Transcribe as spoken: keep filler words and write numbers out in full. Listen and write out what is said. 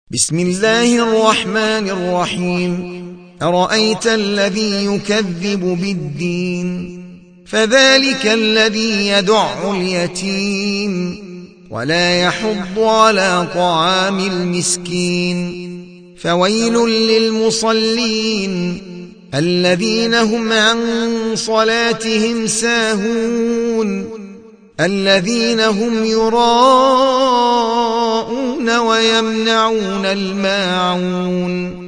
بسم الله الرحمن الرحيم أرأيت الذي يكذب بالدين فذلك الذي يدع اليتيم ولا يحض على طعام المسكين فويل للمصلين الذين هم عن صلاتهم ساهون الذين هم يراءون ويمنعون الماعون